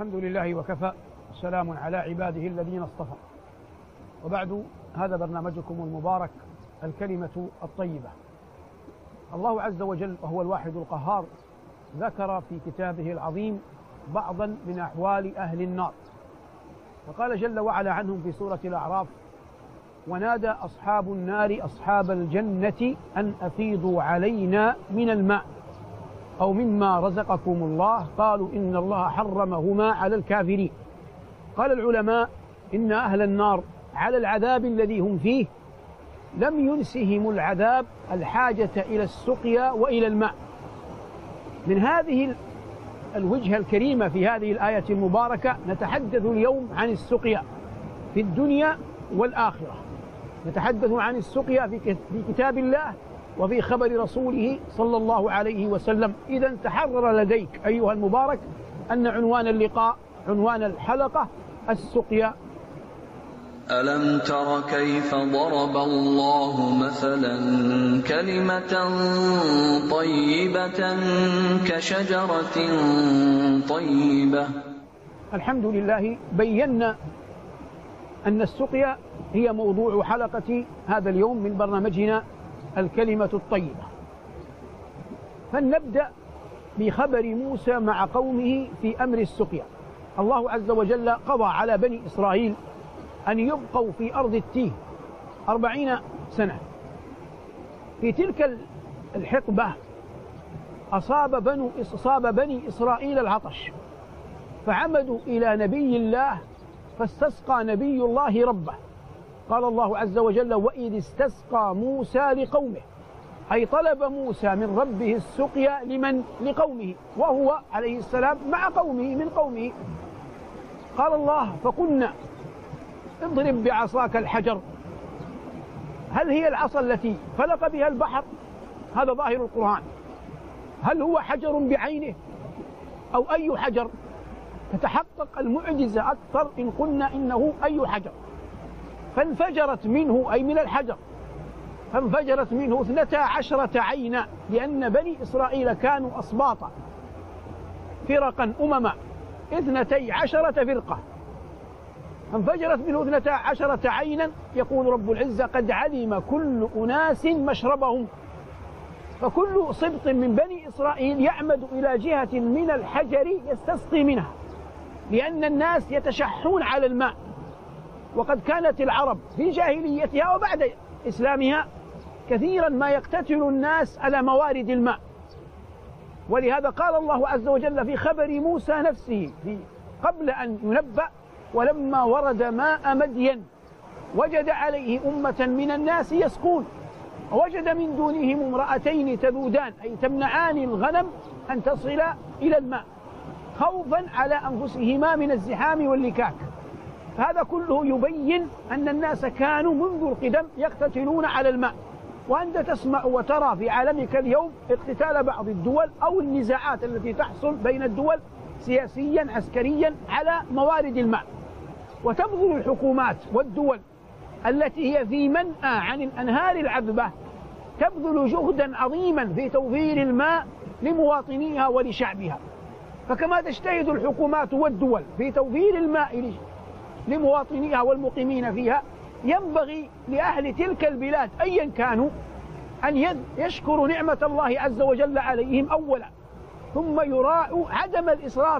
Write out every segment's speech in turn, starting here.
الحمد لله وكفى، سلام على عباده الذين اصطفى. وبعد، هذا برنامجكم المبارك الكلمة الطيبة. الله عز وجل وهو الواحد القهار ذكر في كتابه العظيم بعضا من أحوال أهل النار، فقال جل وعلا عنهم في سورة الأعراف: ونادى أصحاب النار أصحاب الجنة أن أفيضوا علينا من الماء أو مما رزقكم الله، قالوا إن الله حرمهما على الكافرين. قال العلماء إن أهل النار على العذاب الذي هم فيه لم ينسهم العذاب الحاجة إلى السقيا وإلى الماء. من هذه الوجهة الكريمة في هذه الآية المباركة نتحدث اليوم عن السقيا في الدنيا والآخرة. نتحدث عن السقيا في كتاب الله وفي خبر رسوله صلى الله عليه وسلم. إذن تحرر لديك أيها المبارك أن عنوان اللقاء، عنوان الحلقة، السقيا. ألم تر كيف ضرب الله مثلا كلمة طيبة كشجرة طيبة. الحمد لله، بينا أن السقيا هي موضوع حلقة هذا اليوم من برنامجنا الكلمة الطيبة. فلنبدأ بخبر موسى مع قومه في أمر السقيا. الله عز وجل قضى على بني إسرائيل أن يبقوا في أرض التيه 40 سنة. في تلك الحقبة أصاب بني إسرائيل العطش، فعمدوا إلى نبي الله فاستسقى نبي الله ربه. قال الله عز وجل: وإذ استسقى موسى لقومه، أي طلب موسى من ربه السقيا لمن؟ لقومه، وهو عليه السلام مع قومه من قومه. قال الله: فقلنا اضرب بعصاك الحجر. هل هي العصا التي فلق بها البحر؟ هذا ظاهر القرآن. هل هو حجر بعينه أو أي حجر؟ تتحقق المعجزة أكثر إن قلنا إنه أي حجر. فانفجرت منه، أي من الحجر، فانفجرت منه 12 عينا، لأن بني إسرائيل كانوا أسباطا فرقا أمما 12 فرقة، فانفجرت منه 12 عينا. يقول رب العزة: قد علم كل أناس مشربهم. فكل سبط من بني إسرائيل يعمد إلى جهة من الحجر يستسقي منها، لأن الناس يتشحون على الماء. وقد كانت العرب في جاهليتها وبعد إسلامها كثيرا ما يقتتل الناس على موارد الماء. ولهذا قال الله عز وجل في خبر موسى نفسه قبل أن ينبأ: ولما ورد ماء مدين وجد عليه أمة من الناس يسقون ووجد من دونهم امرأتين تذودان، أي تمنعان الغنم أن تصل إلى الماء خوفا على أنفسهما من الزحام واللكاك. هذا كله يبين أن الناس كانوا منذ القدم يقتتلون على الماء. وأنت تسمع وترى في عالمك اليوم اقتتال بعض الدول أو النزاعات التي تحصل بين الدول سياسيا عسكريا على موارد الماء. وتبذل الحكومات والدول التي هي في منأى عن الأنهار العذبة تبذل جهدا عظيما في توفير الماء لمواطنيها ولشعبها. فكما تجتهد الحكومات والدول في توفير الماء لمواطنيها والمقيمين فيها، ينبغي لأهل تلك البلاد أيا كانوا أن يشكروا نعمة الله عز وجل عليهم أولا، ثم يراعوا عدم الإسراف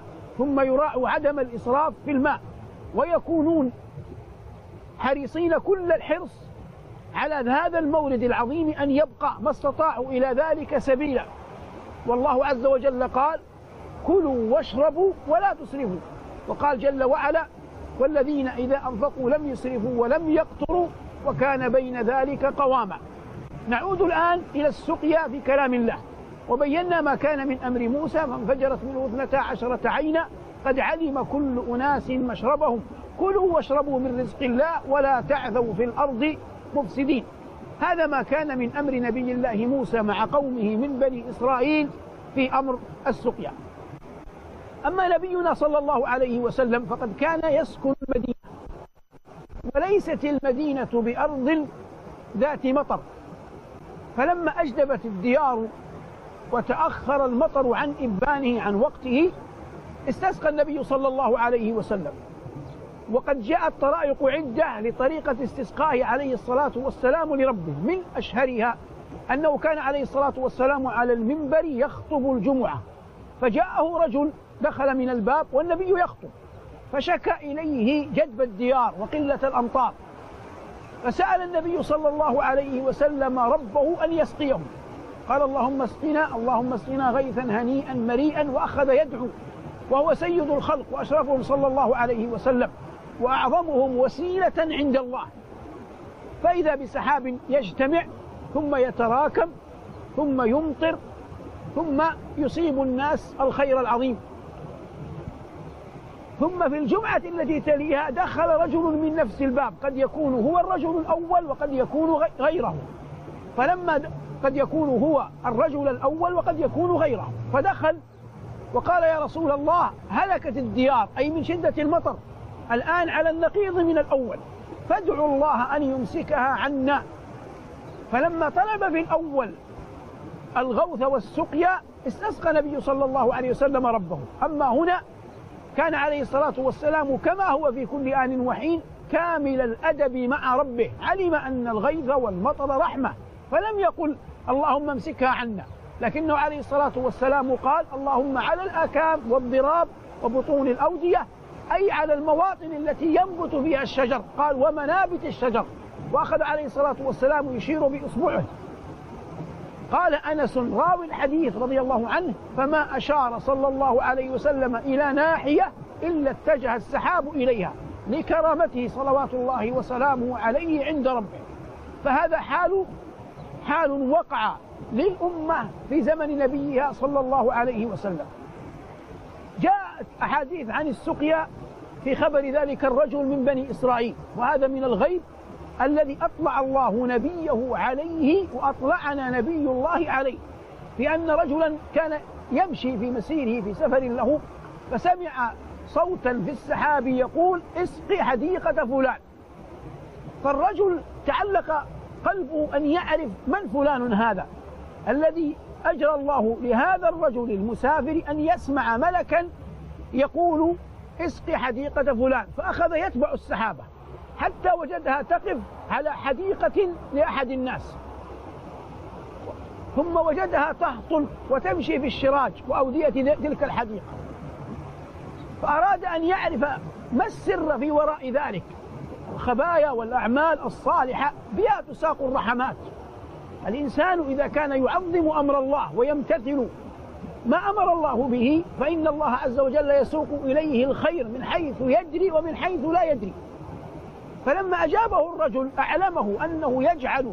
في الماء، ويكونون حريصين كل الحرص على هذا المورد العظيم أن يبقى ما استطاعوا إلى ذلك سبيلا. والله عز وجل قال: كلوا واشربوا ولا تسرفوا. وقال جل وعلا: والذين إذا أنفقوا لم يسرفوا ولم يقتروا وكان بين ذلك قواما. نعود الآن إلى السقيا في كلام الله، وبينا ما كان من أمر موسى: فانفجرت منه 12 عينا قد علم كل أناس مشربهم كلوا واشربوا من رزق الله ولا تعثوا في الأرض مفسدين. هذا ما كان من أمر نبي الله موسى مع قومه من بني إسرائيل في أمر السقيا. أما نبينا صلى الله عليه وسلم فقد كان يسكن المدينة، وليست المدينة بأرض ذات مطر، فلما أجدبت الديار وتأخر المطر عن إبانه عن وقته استسقى النبي صلى الله عليه وسلم، وقد جاءت طرائق عدة لطريقة استسقائه عليه الصلاة والسلام لربه، من أشهرها أنه كان عليه الصلاة والسلام على المنبر يخطب الجمعة، فجاءه رجل دخل من الباب والنبي يخطب، فشكى إليه جدب الديار وقلة الأمطار، فسأل النبي صلى الله عليه وسلم ربه أن يسقيه، قال اللهم اسقنا اللهم اسقنا غيثا هنيئا مريئا، وأخذ يدعو وهو سيد الخلق وأشرفهم صلى الله عليه وسلم وأعظمهم وسيلة عند الله. فإذا بسحاب يجتمع ثم يتراكم ثم يمطر ثم يصيب الناس الخير العظيم. ثم في الجمعة التي تليها دخل رجل من نفس الباب، قد يكون هو الرجل الأول وقد يكون غيره، فلما قد يكون هو الرجل الأول وقد يكون غيره، فدخل وقال يا رسول الله هلكت الديار، أي من شدة المطر، الآن على النقيض من الأول، فادعوا الله أن يمسكها عنا. فلما طلب في الأول الغوث والسقيا استسقى النبي صلى الله عليه وسلم ربه. أما هنا كان عليه الصلاة والسلام كما هو في كل آن وحين كامل الأدب مع ربه، علم أن الغيث والمطر رحمة، فلم يقل اللهم امسكها عنا، لكنه عليه الصلاة والسلام قال اللهم على الآكام والضراب وبطون الأودية، أي على المواطن التي ينبت فيها الشجر، قال ومنابت الشجر، وأخذ عليه الصلاة والسلام يشير بإصبعه. قال أنس راوي الحديث رضي الله عنه فما أشار صلى الله عليه وسلم إلى ناحية إلا اتجه السحاب إليها لكرامته صلوات الله وسلامه عليه عند ربه. فهذا حال وقع للأمة في زمن نبيها صلى الله عليه وسلم. جاءت أحاديث عن السقيا في خبر ذلك الرجل من بني إسرائيل، وهذا من الغيب الذي أطلع الله نبيه عليه وأطلعنا نبي الله عليه، لأن رجلا كان يمشي في مسيره في سفر له فسمع صوتا في السحاب يقول اسقي حديقة فلان، فالرجل تعلق قلبه أن يعرف من فلان هذا الذي أجرى الله لهذا الرجل المسافر أن يسمع ملكا يقول اسقي حديقة فلان، فأخذ يتبع السحابة حتى وجدها تقف على حديقة لأحد الناس، ثم وجدها تهطل وتمشي في الشراج وأودية تلك الحديقة، فأراد أن يعرف ما السر في وراء ذلك. الخبايا والأعمال الصالحة بها تساق الرحمات. الإنسان إذا كان يعظم أمر الله ويمتثل ما أمر الله به فإن الله عز وجل يسوق إليه الخير من حيث يدري ومن حيث لا يدري. فلما أجابه الرجل أعلمه أنه يجعل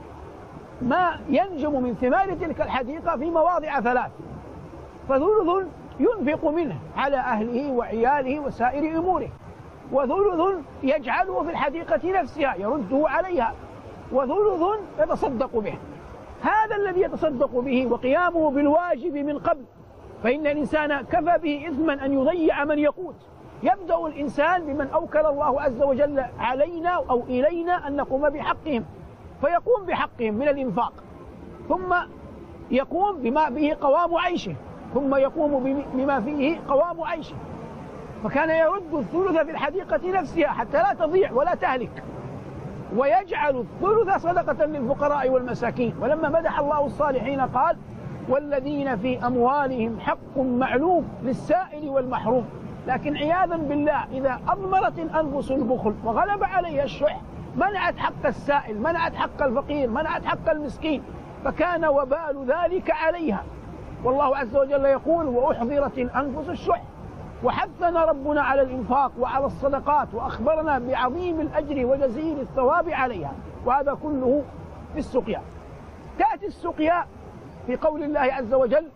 ما ينجم من ثمار تلك الحديقة في مواضع ثلاث، فثلث ينفق منه على أهله وعياله وسائر أموره، وثلث يجعله في الحديقة نفسها يرده عليها، وثلث يتصدق به. هذا الذي يتصدق به وقيامه بالواجب من قبل، فإن الإنسان كفى به إثما أن يضيع من يقوت. يبدأ الإنسان بمن أوكل الله عز وجل علينا أو إلينا أن نقوم بحقهم، فيقوم بحقهم من الإنفاق، ثم يقوم بما به قوام عيشه، ثم يقوم بما فيه قوام عيشه، فكان يرد الثلث في الحديقة نفسها حتى لا تضيع ولا تهلك، ويجعل الثلث صدقة للفقراء والمساكين. ولما مدح الله الصالحين قال والذين في أموالهم حق معلوم للسائل والمحروم. لكن عياذا بالله إذا أضمرت الأنفس البخل وغلب عليها الشح منعت حق السائل، منعت حق الفقير، منعت حق المسكين، فكان وبال ذلك عليها. والله عز وجل يقول وأحضرت الأنفس الشح، وحثنا ربنا على الإنفاق وعلى الصدقات، وأخبرنا بعظيم الأجر وجزيل الثواب عليها، وهذا كله في السقيا. تأتي السقيا في قول الله عز وجل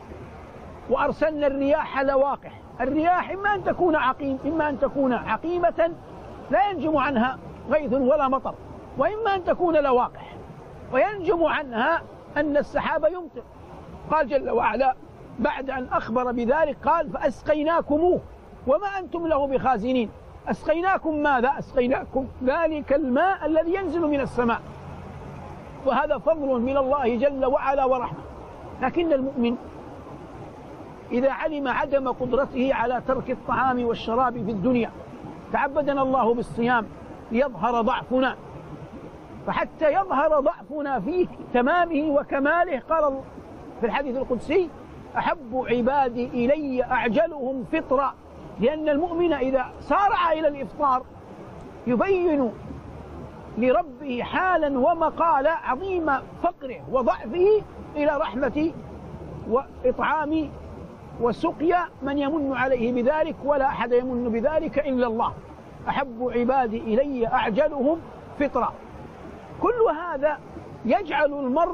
وأرسلنا الرياح لواقح. الرياح إما أن تكون عقيمة لا ينجم عنها غيث ولا مطر، وإما أن تكون لواقح وينجم عنها أن السحاب يمطر. قال جل وعلا بعد أن أخبر بذلك قال فأسقيناكموه وما أنتم له بخازنين. أسقيناكم ماذا؟ أسقيناكم ذلك الماء الذي ينزل من السماء، وهذا فضل من الله جل وعلا ورحمة. لكن المؤمن إذا علم عدم قدرته على ترك الطعام والشراب في الدنيا تعبدنا الله بالصيام ليظهر ضعفنا، فحتى يظهر ضعفنا في تمامه وكماله قال في الحديث القدسي: أحب عبادي إلي أعجلهم فطرا، لأن المؤمن إذا سارع إلى الإفطار يبين لربه حالا ومقالا عظيم فقره وضعفه إلى رحمة وإطعام وسقيا من يمن عليه بذلك، ولا أحد يمن بذلك إلا الله. أحب عبادي إلي أعجلهم فطرا. كل هذا يجعل المرء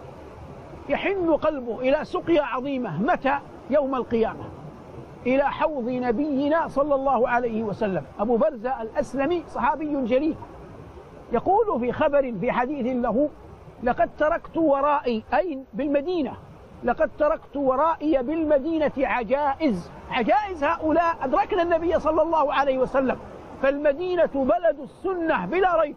يحن قلبه إلى سقيا عظيمة. متى؟ يوم القيامة، إلى حوض نبينا صلى الله عليه وسلم. أبو برزة الأسلمي صحابي جليل يقول في خبر في حديث له: لقد تركت ورائي، أي بالمدينة، لقد تركت ورائي بالمدينة عجائز. عجائز هؤلاء أدركنا النبي صلى الله عليه وسلم، فالمدينة بلد السنة بلا ريب.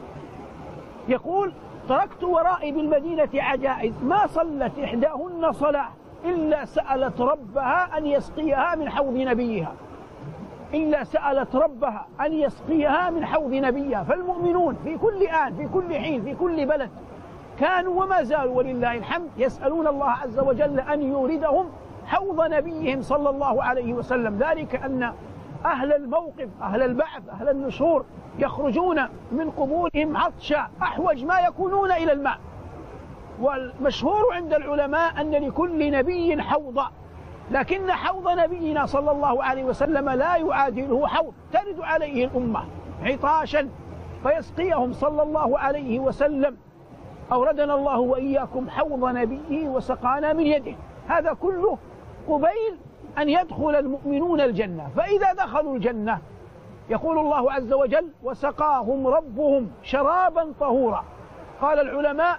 يقول: تركت ورائي بالمدينة عجائز ما صلت إحداهن صلاة إلا سألت ربها أن يسقيها من حوض نبيها، إلا سألت ربها أن يسقيها من حوض نبيها. فالمؤمنون في كل آن، في كل حين، في كل بلد كانوا وما زالوا ولله الحمد يسألون الله عز وجل أن يوردهم حوض نبيهم صلى الله عليه وسلم. ذلك أن أهل الموقف، أهل البعث، أهل النشور يخرجون من قبورهم عطشا أحوج ما يكونون إلى الماء. والمشهور عند العلماء أن لكل نبي حوضا، لكن حوض نبينا صلى الله عليه وسلم لا يعادله حوض ترد عليه الأمة عطاشا فيسقيهم صلى الله عليه وسلم. أوردنا الله وإياكم حوض نبيه وسقانا من يده. هذا كله قبيل أن يدخل المؤمنون الجنة. فإذا دخلوا الجنة يقول الله عز وجل: وسقاهم ربهم شرابا طهورا. قال العلماء: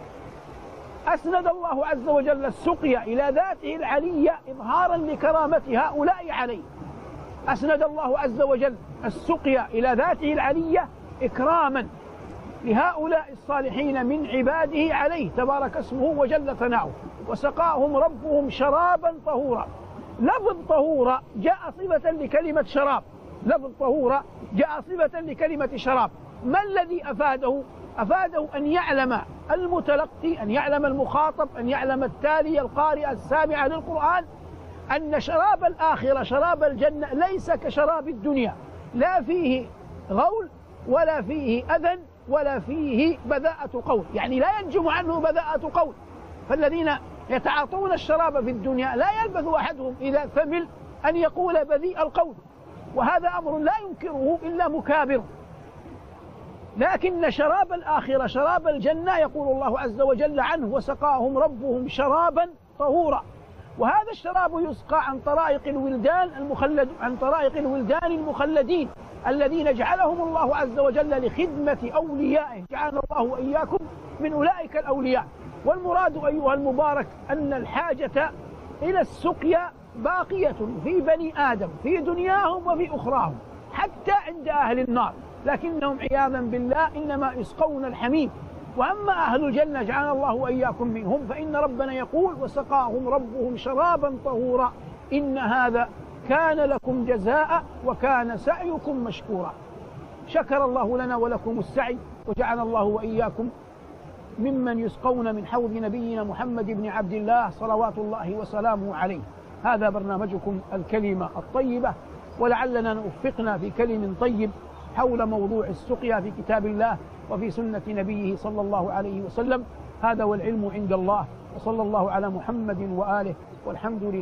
أسند الله عز وجل السقيا إلى ذاته العلية إظهارا لكرامة هؤلاء عليه. أسند الله عز وجل السقيا إلى ذاته العلية إكراما لهؤلاء الصالحين من عباده عليه تبارك اسمه وجل ثناؤه. وسقاهم ربهم شرابا طهورا. لفظ طهورا جاء صفة لكلمة شراب، لفظ طهورا جاء صفة لكلمة شراب. ما الذي أفاده؟ أفاده أن يعلم المتلقي، أن يعلم المخاطب، أن يعلم التالي القارئ السامع للقرآن أن شراب الآخرة، شراب الجنة، ليس كشراب الدنيا، لا فيه غول ولا فيه أذى ولا فيه بذاءة قول، يعني لا ينجم عنه بذاءة قول. فالذين يتعاطون الشراب في الدنيا لا يلبث أحدهم إذا ثمل أن يقول بذيء القول، وهذا أمر لا ينكره إلا مكابر. لكن شراب الآخرة، شراب الجنة، يقول الله عز وجل عنه: وسقاهم ربهم شرابا طهورا. وهذا الشراب يسقى عن طرائق الولدان المخلدين الذين جعلهم الله عز وجل لخدمة أوليائه. جعلنا الله وإياكم من أولئك الأولياء. والمراد أيها المبارك أن الحاجة إلى السقيا باقية في بني آدم في دنياهم وفي أخراهم حتى عند أهل النار، لكنهم عياذا بالله إنما يسقون الحميم. وأما أهل الجنة جعلنا الله وإياكم منهم فإن ربنا يقول: وسقاهم ربهم شرابا طهورا إن هذا كان لكم جزاء وكان سعيكم مشكورا. شكر الله لنا ولكم السعي، وجعل الله وإياكم ممن يسقون من حوض نبينا محمد بن عبد الله صلوات الله وسلامه عليه. هذا برنامجكم الكلمة الطيبة، ولعلنا نوفقنا في كلم طيب حول موضوع السقيا في كتاب الله وفي سنة نبيه صلى الله عليه وسلم. هذا والعلم عند الله، وصلى الله على محمد وآله، والحمد لله.